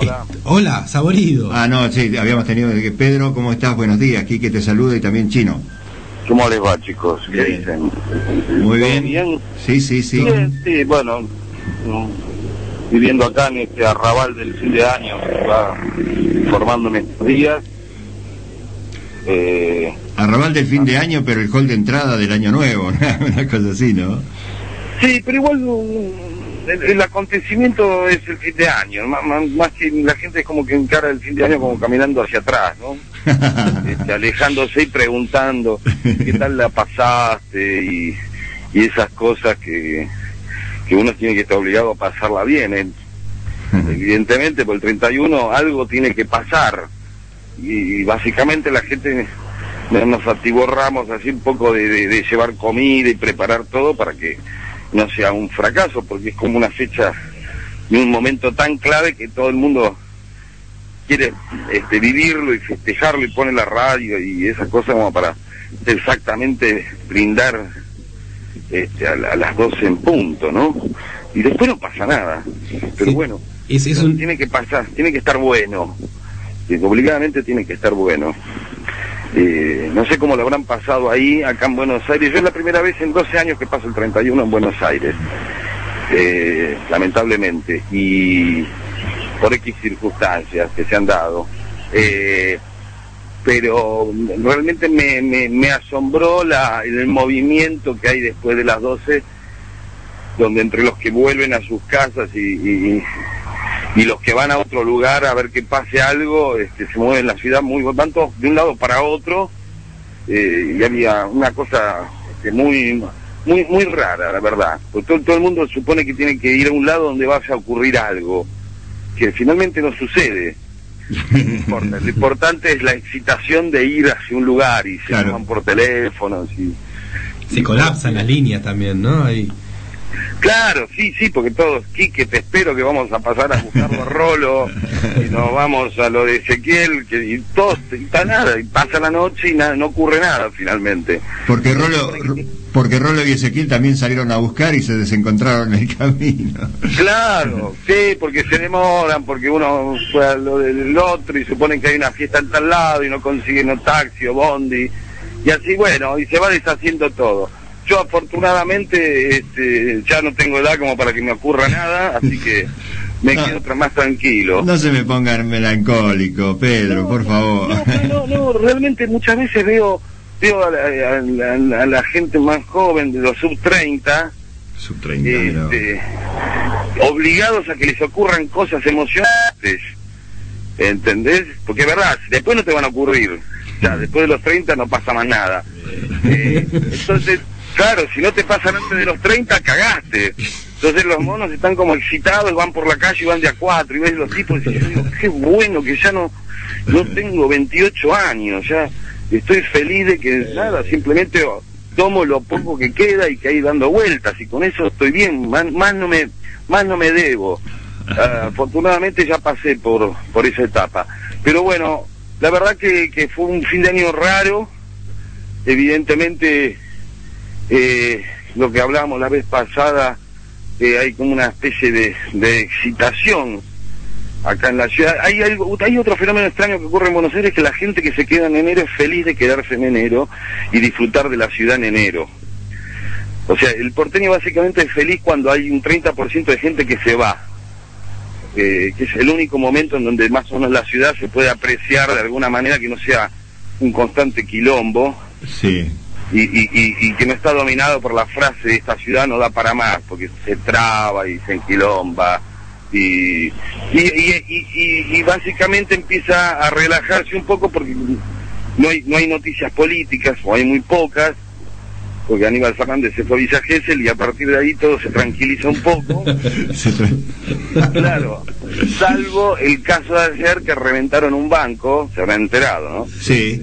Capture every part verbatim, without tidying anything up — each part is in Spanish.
Hola. Eh, hola, Saborido. Ah, no, sí, habíamos tenido... Pedro, ¿cómo estás? Buenos días. Quique te saluda y también Chino. ¿Cómo les va, chicos? ¿Qué bien. dicen? Muy bien. bien. Sí, sí, sí. Bien, sí, bueno, viviendo acá en este arrabal del fin de año, que va formándome estos días. Eh, Arrabal del fin de año, pero el hall de entrada del año nuevo, una cosa así, ¿no? Sí, pero igual el, el acontecimiento es el fin de año, más, más, más que la gente es como que encara el fin de año como caminando hacia atrás, ¿no? Este, alejándose y preguntando qué tal la pasaste y, y esas cosas que, que uno tiene que estar obligado a pasarla bien, ¿eh? Evidentemente por el treinta y uno algo tiene que pasar y, y básicamente la gente nos atiborramos así un poco de, de, de llevar comida y preparar todo para que no sea un fracaso, porque es como una fecha y un momento tan clave que todo el mundo quiere este, vivirlo y festejarlo y pone la radio y esas cosas como para exactamente brindar este, a, a las doce en punto, ¿no? Y después no pasa nada, pero sí, bueno, es, es un... tiene que pasar, tiene que estar bueno, obligadamente tiene que estar bueno. Eh, no sé cómo lo habrán pasado ahí, acá en Buenos Aires. Yo es la primera vez en doce años que paso el treinta y uno en Buenos Aires, eh, lamentablemente, y por X circunstancias que se han dado. Eh, pero realmente me, me, me asombró la, el movimiento que hay después de las doce, donde entre los que vuelven a sus casas y... y y los que van a otro lugar a ver que pase algo, este, se mueven la ciudad muy, van todos de un lado para otro, eh, y había una cosa este, muy muy muy rara, la verdad, porque todo, todo el mundo supone que tiene que ir a un lado donde vaya a ocurrir algo, que finalmente no sucede. No importa, lo importante es la excitación de ir hacia un lugar y se claro. llaman por teléfonos y... Se colapsan las líneas también, ¿no? Ahí... Claro, sí, sí, porque todos, Quique, te espero que vamos a pasar a buscarlo a Rolo, y nos vamos a lo de Ezequiel, que, y todos, y está nada, y pasa la noche y nada, no ocurre nada finalmente. Porque Rolo, porque Rolo y Ezequiel también salieron a buscar y se desencontraron en el camino. Claro, sí, porque se demoran, porque uno fue a lo del otro y suponen que hay una fiesta en tal lado y no consiguen no taxi o bondi, y así bueno, y se va deshaciendo todo. Yo afortunadamente este, ya no tengo edad como para que me ocurra nada, así que me no, quedo más tranquilo. No se me pongan melancólico, Pedro, no, por favor. No, no, no, realmente muchas veces veo veo a la, a la, a la gente más joven de los sub treinta, sub treinta este, no. obligados a que les ocurran cosas emocionantes, ¿entendés? Porque es verdad, después no te van a ocurrir, ya después de los treinta no pasa más nada. Eh, entonces... Claro, si no te pasan antes de los treinta, cagaste. Entonces los monos están como excitados, van por la calle y van de a cuatro, y ves los tipos y yo digo, qué bueno que ya no, no tengo veintiocho años, ya estoy feliz de que nada, simplemente tomo lo poco que queda y que hay dando vueltas, y con eso estoy bien, más, más no me, más no me debo. Uh, afortunadamente ya pasé por, por esa etapa. Pero bueno, la verdad que, que fue un fin de año raro, evidentemente... Eh, lo que hablábamos la vez pasada, eh, hay como una especie de, de excitación acá en la ciudad. Hay, algo, hay otro fenómeno extraño que ocurre en Buenos Aires, que la gente que se queda en enero es feliz de quedarse en enero y disfrutar de la ciudad en enero. O sea, el porteño básicamente es feliz cuando hay un treinta por ciento de gente que se va, eh, que es el único momento en donde más o menos la ciudad se puede apreciar de alguna manera, que no sea un constante quilombo. Sí. Y, y, y, y que no está dominado por la frase de esta ciudad no da para más, porque se traba y se enquilomba y, y, y, y, y, y básicamente empieza a relajarse un poco porque no hay, no hay noticias políticas, o hay muy pocas, porque Aníbal Fernández se fue a Villa Gesell y a partir de ahí todo se tranquiliza un poco. Claro, salvo el caso de ayer que reventaron un banco, se habrán enterado, ¿no? Sí.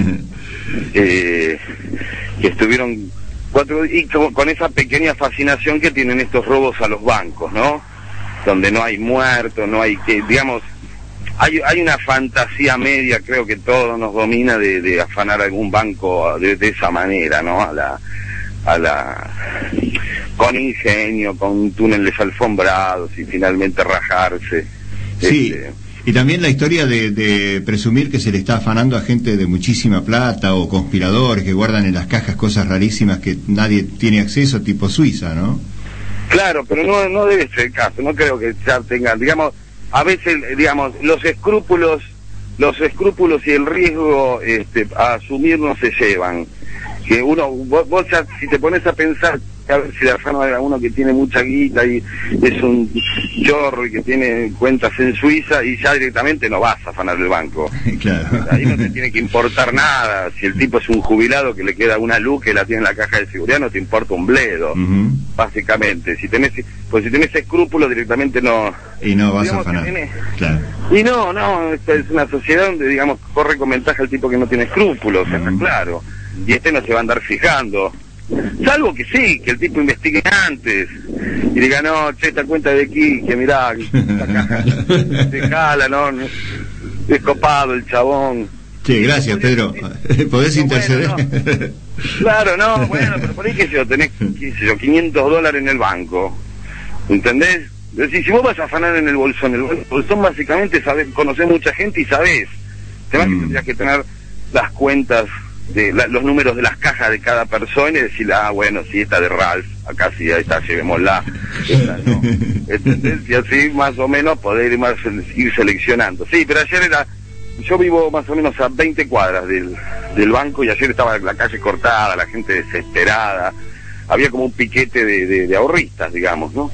Eh, que estuvieron cuatro y con, con esa pequeña fascinación que tienen estos robos a los bancos, ¿no? Donde no hay muertos, no hay que, digamos, hay hay una fantasía media, creo que todo nos domina de, de afanar algún banco de, de esa manera, ¿no? A la a la con ingenio, con túneles alfombrados y finalmente rajarse. Sí. Este, Y también la historia de, de presumir que se le está afanando a gente de muchísima plata o conspiradores que guardan en las cajas cosas rarísimas que nadie tiene acceso, tipo Suiza, ¿no? Claro, pero no no debe ser el caso, no creo que ya tengan, digamos, a veces, digamos, los escrúpulos, los escrúpulos y el riesgo este, a asumir no se llevan. Que uno, vos, vos ya, si te pones a pensar, a ver si le afano a uno que tiene mucha guita y es un chorro y que tiene cuentas en Suiza y ya directamente no vas a afanar el banco. Claro. Ahí no te tiene que importar nada. Si el tipo es un jubilado que le queda una luz que la tiene en la caja de seguridad, no te importa un bledo, uh-huh. básicamente. Si tenés, pues si tenés escrúpulos directamente no. Y no vas a afanar. Tenés... Claro. Y no, no, esta es una sociedad donde, digamos, corre con ventaja el tipo que no tiene escrúpulos, uh-huh. está claro. Y este no se va a andar fijando. Salvo que sí, que el tipo investigue antes y diga, no, che, esta cuenta de aquí, que mirá, esta caja se jala, no, es copado el chabón. Sí, gracias, Pedro. ¿Podés no, interceder? Bueno, no. Claro, no, bueno, pero por ahí que yo tenés, qué sé yo, quinientos dólares en el banco, ¿entendés? Es decir, si vos vas a afanar en el bolsón, el bolsón básicamente sabés, conocés mucha gente y sabés, además mm. que tendrías que tener las cuentas de la, los números de las cajas de cada persona y decir, ah, bueno, sí, esta de Ralph, acá sí, ahí está, llevémosla, esta no. ¿Entendés? Y así más o menos poder ir, más, ir seleccionando. Sí, pero ayer era, yo vivo más o menos a veinte cuadras del, del banco y ayer estaba la calle cortada, la gente desesperada, había como un piquete de, de, de ahorristas, digamos, ¿no?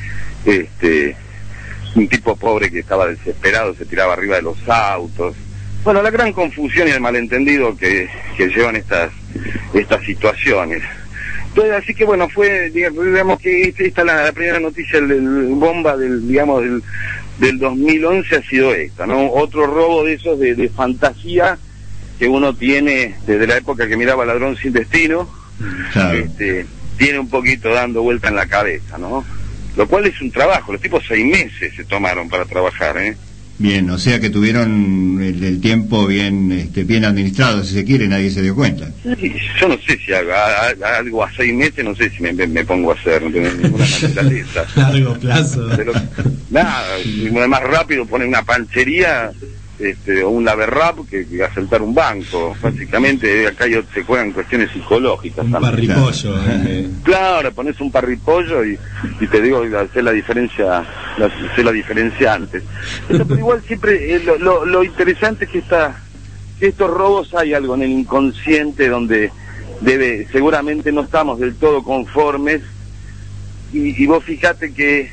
Este, un tipo pobre que estaba desesperado, se tiraba arriba de los autos. Bueno, la gran confusión y el malentendido que, que llevan estas estas situaciones. Entonces, así que bueno, fue, digamos que esta es la, la primera noticia, el, el bomba del, digamos, del, del dos mil once ha sido esta, ¿no? Otro robo de esos de, de fantasía que uno tiene desde la época que miraba Ladrón sin Destino, claro. este, tiene un poquito dando vuelta en la cabeza, ¿no? Lo cual es un trabajo, los tipos seis meses se tomaron para trabajar, ¿eh? Bien, o sea que tuvieron el, el tiempo bien este, bien administrado, si se quiere, nadie se dio cuenta. Sí, yo no sé si hago algo a seis meses, no sé si me, me, me pongo a hacer, no tengo ninguna naturaleza. Largo plazo. Pero nada, más rápido poner una panchería este, o un laberrap que, que asaltar un banco. Básicamente acá yo, se juegan cuestiones psicológicas. Un también. parripollo. Eh. Claro, pones un parripollo y, y te digo, hacer la diferencia, hacer la diferencia antes. Pero, pero igual siempre, eh, lo, lo, lo interesante es que esta, que estos robos hay algo en el inconsciente donde debe, seguramente no estamos del todo conformes y, y vos fijate que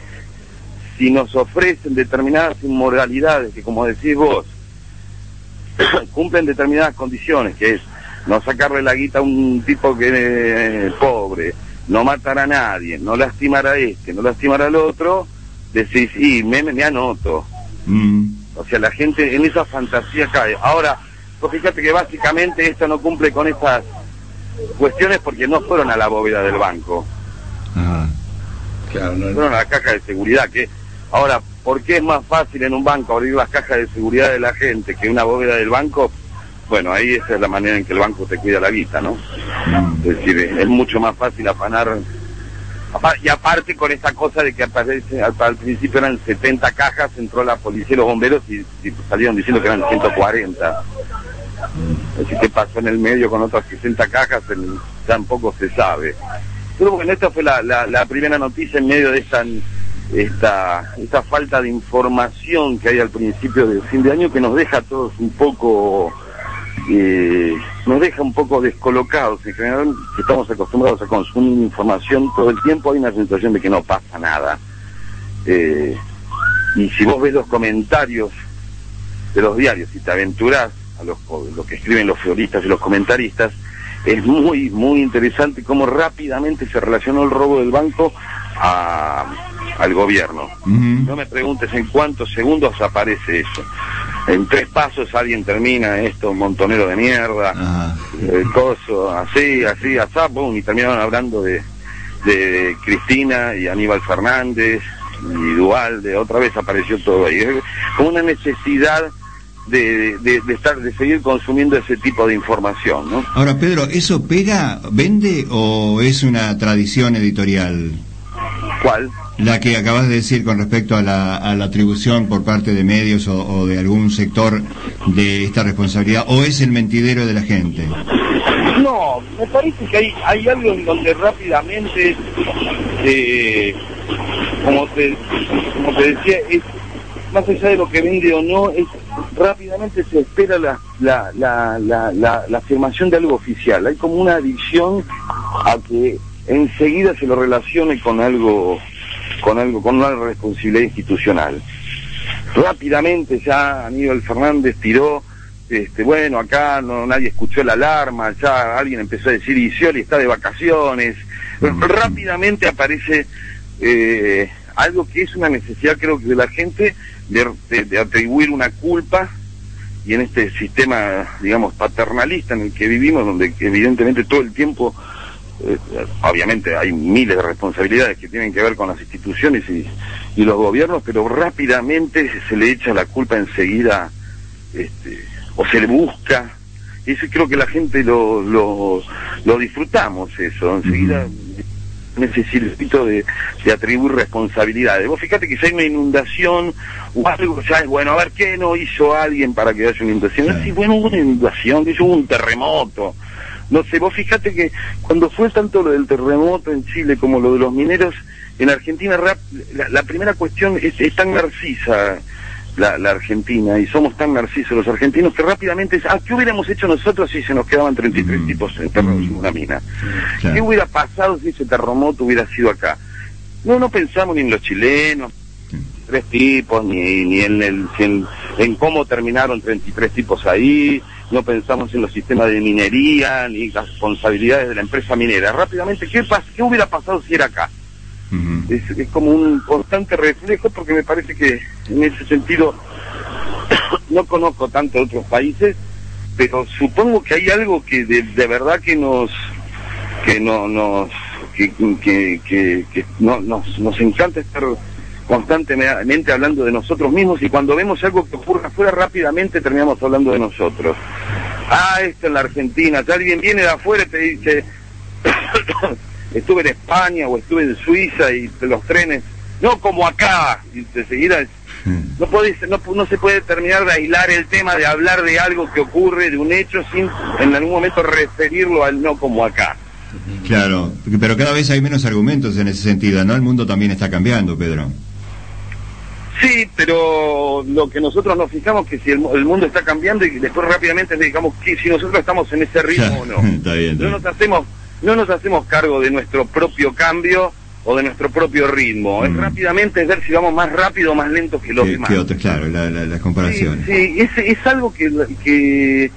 si nos ofrecen determinadas inmoralidades que, como decís vos, cumplen determinadas condiciones, que es no sacarle la guita a un tipo que es eh, pobre, no matar a nadie, no lastimar a este, no lastimar al otro, decís, y me, me anoto. Mm. O sea, la gente en esa fantasía cae. Ahora, pues fíjate que básicamente esto no cumple con estas cuestiones porque no fueron a la bóveda del banco. Ajá. Claro, no, fueron a la caja de seguridad, que ahora, ¿por qué es más fácil en un banco abrir las cajas de seguridad de la gente que una bóveda del banco? Bueno, ahí esa es la manera en que el banco te cuida la guita, ¿no? Es decir, es mucho más fácil afanar. Y aparte con esta cosa de que aparece, al, al principio eran setenta cajas, entró la policía y los bomberos y, y salieron diciendo que eran ciento cuarenta. Así que pasó en el medio con otras sesenta cajas, el, tampoco se sabe. Pero bueno, esta fue la, la, la primera noticia en medio de esta... Esta, esta falta de información que hay al principio del fin de año que nos deja a todos un poco eh, nos deja un poco descolocados. En general, que estamos acostumbrados a consumir información todo el tiempo, hay una sensación de que no pasa nada, eh, y si vos ves los comentarios de los diarios y te aventurás a los, lo que escriben los floristas y los comentaristas, es muy muy interesante cómo rápidamente se relacionó el robo del banco a al gobierno. Uh-huh. No me preguntes en cuántos segundos aparece eso. En tres pasos alguien termina esto, un montonero de mierda, uh-huh. el coso, así, así, así, boom, y terminaron hablando de, de Cristina y Aníbal Fernández y Duhalde, otra vez apareció todo ahí. Como una necesidad de, de, de estar, de seguir consumiendo ese tipo de información, ¿no? Ahora, Pedro, ¿eso pega, vende o es una tradición editorial? ¿Cuál? La que acabas de decir con respecto a la, a la atribución por parte de medios o, o de algún sector de esta responsabilidad, ¿o es el mentidero de la gente? No, me parece que hay, hay algo en donde rápidamente, eh, como, te, como te decía, es más allá de lo que vende o no, es rápidamente se espera la, la, la, la, la, la afirmación de algo oficial. Hay como una adicción a que enseguida se lo relacione con algo, con algo, con una responsabilidad institucional. Rápidamente ya Aníbal Fernández tiró, este, bueno, acá no nadie escuchó la alarma, ya alguien empezó a decir, y Scioli está de vacaciones. Bueno, rápidamente aparece eh, algo que es una necesidad, creo que de la gente, de, de, de atribuir una culpa, y en este sistema, digamos, paternalista en el que vivimos, donde evidentemente todo el tiempo, eh, obviamente hay miles de responsabilidades que tienen que ver con las instituciones y, y los gobiernos, pero rápidamente se le echa la culpa enseguida, este, o se le busca. Eso creo que la gente lo, lo, lo disfrutamos, eso, enseguida... en ese circuito de, de atribuir responsabilidades. Vos fíjate que si hay una inundación o algo, ya es bueno, a ver qué no hizo alguien para que haya una inundación. No, sí, bueno, hubo una inundación, que hubo un terremoto. No sé, vos fíjate que cuando fue tanto lo del terremoto en Chile como lo de los mineros, en Argentina rap, la, la primera cuestión es, es tan narcisa la, la Argentina, y somos tan narcisos los argentinos, que rápidamente es, ah, ¿qué hubiéramos hecho nosotros si se nos quedaban treinta y tres mm. tipos enterrados en una mina? Claro. ¿Qué hubiera pasado si ese terremoto hubiera sido acá? No, no pensamos ni en los chilenos, tres tipos, ni, ni en, el, en, en cómo terminaron treinta y tres tipos ahí, no pensamos en los sistemas de minería, ni las responsabilidades de la empresa minera. Rápidamente, ¿qué, pas qué hubiera pasado si era acá? Uh-huh. es, es como un constante reflejo, porque me parece que en ese sentido no conozco tanto otros países, pero supongo que hay algo que de, de verdad que nos que no nos que, que, que, que no, nos, nos encanta estar constantemente hablando de nosotros mismos, y cuando vemos algo que ocurre afuera rápidamente terminamos hablando de nosotros. Ah, esto en la Argentina, si alguien viene de afuera y te dice estuve en España o estuve en Suiza y los trenes, no como acá, y enseguida no, podés, no, no se puede terminar de aislar el tema de hablar de algo que ocurre, de un hecho, sin en algún momento referirlo al no como acá. Claro, pero cada vez hay menos argumentos en ese sentido, ¿no? El mundo también está cambiando, Pedro. Sí, pero lo que nosotros nos fijamos que si el, el mundo está cambiando, y después rápidamente digamos que si nosotros estamos en ese ritmo ya, o no. Está bien, está no nos hacemos no nos hacemos cargo de nuestro propio cambio o de nuestro propio ritmo. Mm. Es rápidamente ver si vamos más rápido o más lento que los que, demás. Que otros, claro, las la, la comparaciones. Sí, sí, es, es algo que, que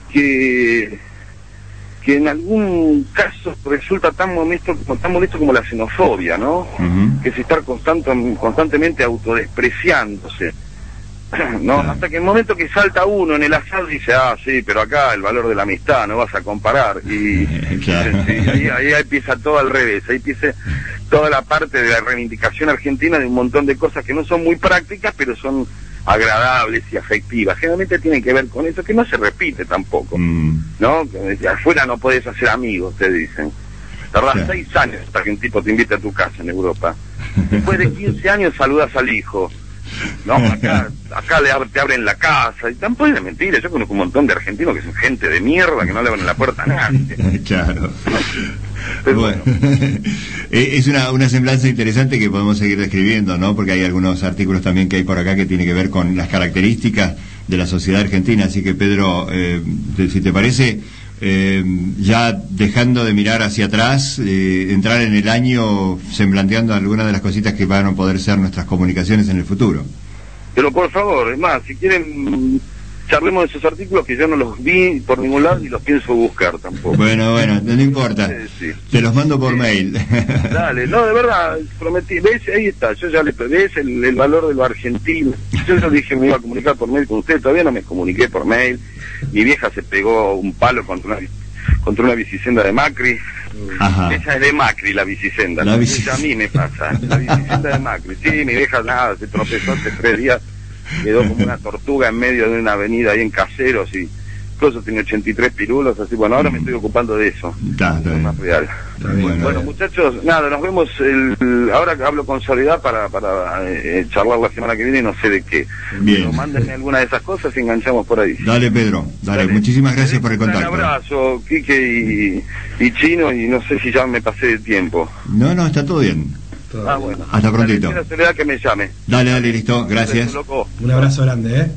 que que en algún caso resulta tan molesto, tan molesto como la xenofobia, ¿no? Uh-huh. Que es estar constante, constantemente autodespreciándose, ¿no? Claro. Hasta que el momento que salta uno en el asado dice, ah, sí, pero acá el valor de la amistad, no vas a comparar. Y claro. sí, ahí, ahí empieza todo al revés, ahí empieza toda la parte de la reivindicación argentina de un montón de cosas que no son muy prácticas, pero son agradables y afectivas. Generalmente tienen que ver con eso, que no se repite tampoco, mm. ¿no? Que afuera no podés hacer amigos, te dicen. Tardás yeah. seis años hasta que un tipo te invite a tu casa en Europa. Después de quince años saludas al hijo. No, acá, acá le ab te abren la casa, y tampoco es de mentira. Yo conozco un montón de argentinos que son gente de mierda, que no le abren la puerta a nadie. Claro. Pero bueno, bueno. Es una, una semblanza interesante que podemos seguir describiendo, ¿no? Porque hay algunos artículos también que hay por acá que tiene que ver con las características de la sociedad argentina. Así que, Pedro, eh, si te parece, eh, ya dejando de mirar hacia atrás, eh, entrar en el año semblanteando algunas de las cositas que van a poder ser nuestras comunicaciones en el futuro. Pero por favor, es más, si quieren, charlemos de esos artículos que yo no los vi por ningún lado y los pienso buscar tampoco. Bueno, bueno, no importa. Sí, sí. Te los mando por sí. mail. Dale, no, de verdad, prometí. ¿Ves? Ahí está, yo ya les ves el, el valor de lo argentino. Yo ya dije que me iba a comunicar por mail con usted, todavía no me comuniqué por mail. Mi vieja se pegó un palo contra una, contra una bicicenda de Macri. Ajá. Esa es de Macri, la bicicenda. La bici... Esa a mí me pasa, la bicicenda de Macri. Sí, mi vieja nada, se tropezó hace tres días. Quedó como una tortuga en medio de una avenida ahí en Caseros y Coso tenía ochenta y tres pirulos, así, bueno, ahora mm. me estoy ocupando de eso. Está, está es más real. Está bien. Bueno, bueno, muchachos, nada, nos vemos el, ahora que hablo con Soledad para, para eh, charlar la semana que viene, no sé de qué. Bien. Pero mándenme alguna de esas cosas y enganchamos por ahí. Dale, Pedro, dale, dale. Muchísimas gracias por el contacto. Un abrazo, Quique y, y Chino, y no sé si ya me pasé de tiempo. No, no, está todo bien. Ah, bueno. Hasta prontito. Dale, Soledad que me llame. Dale, dale, listo, gracias. Un abrazo grande, ¿eh?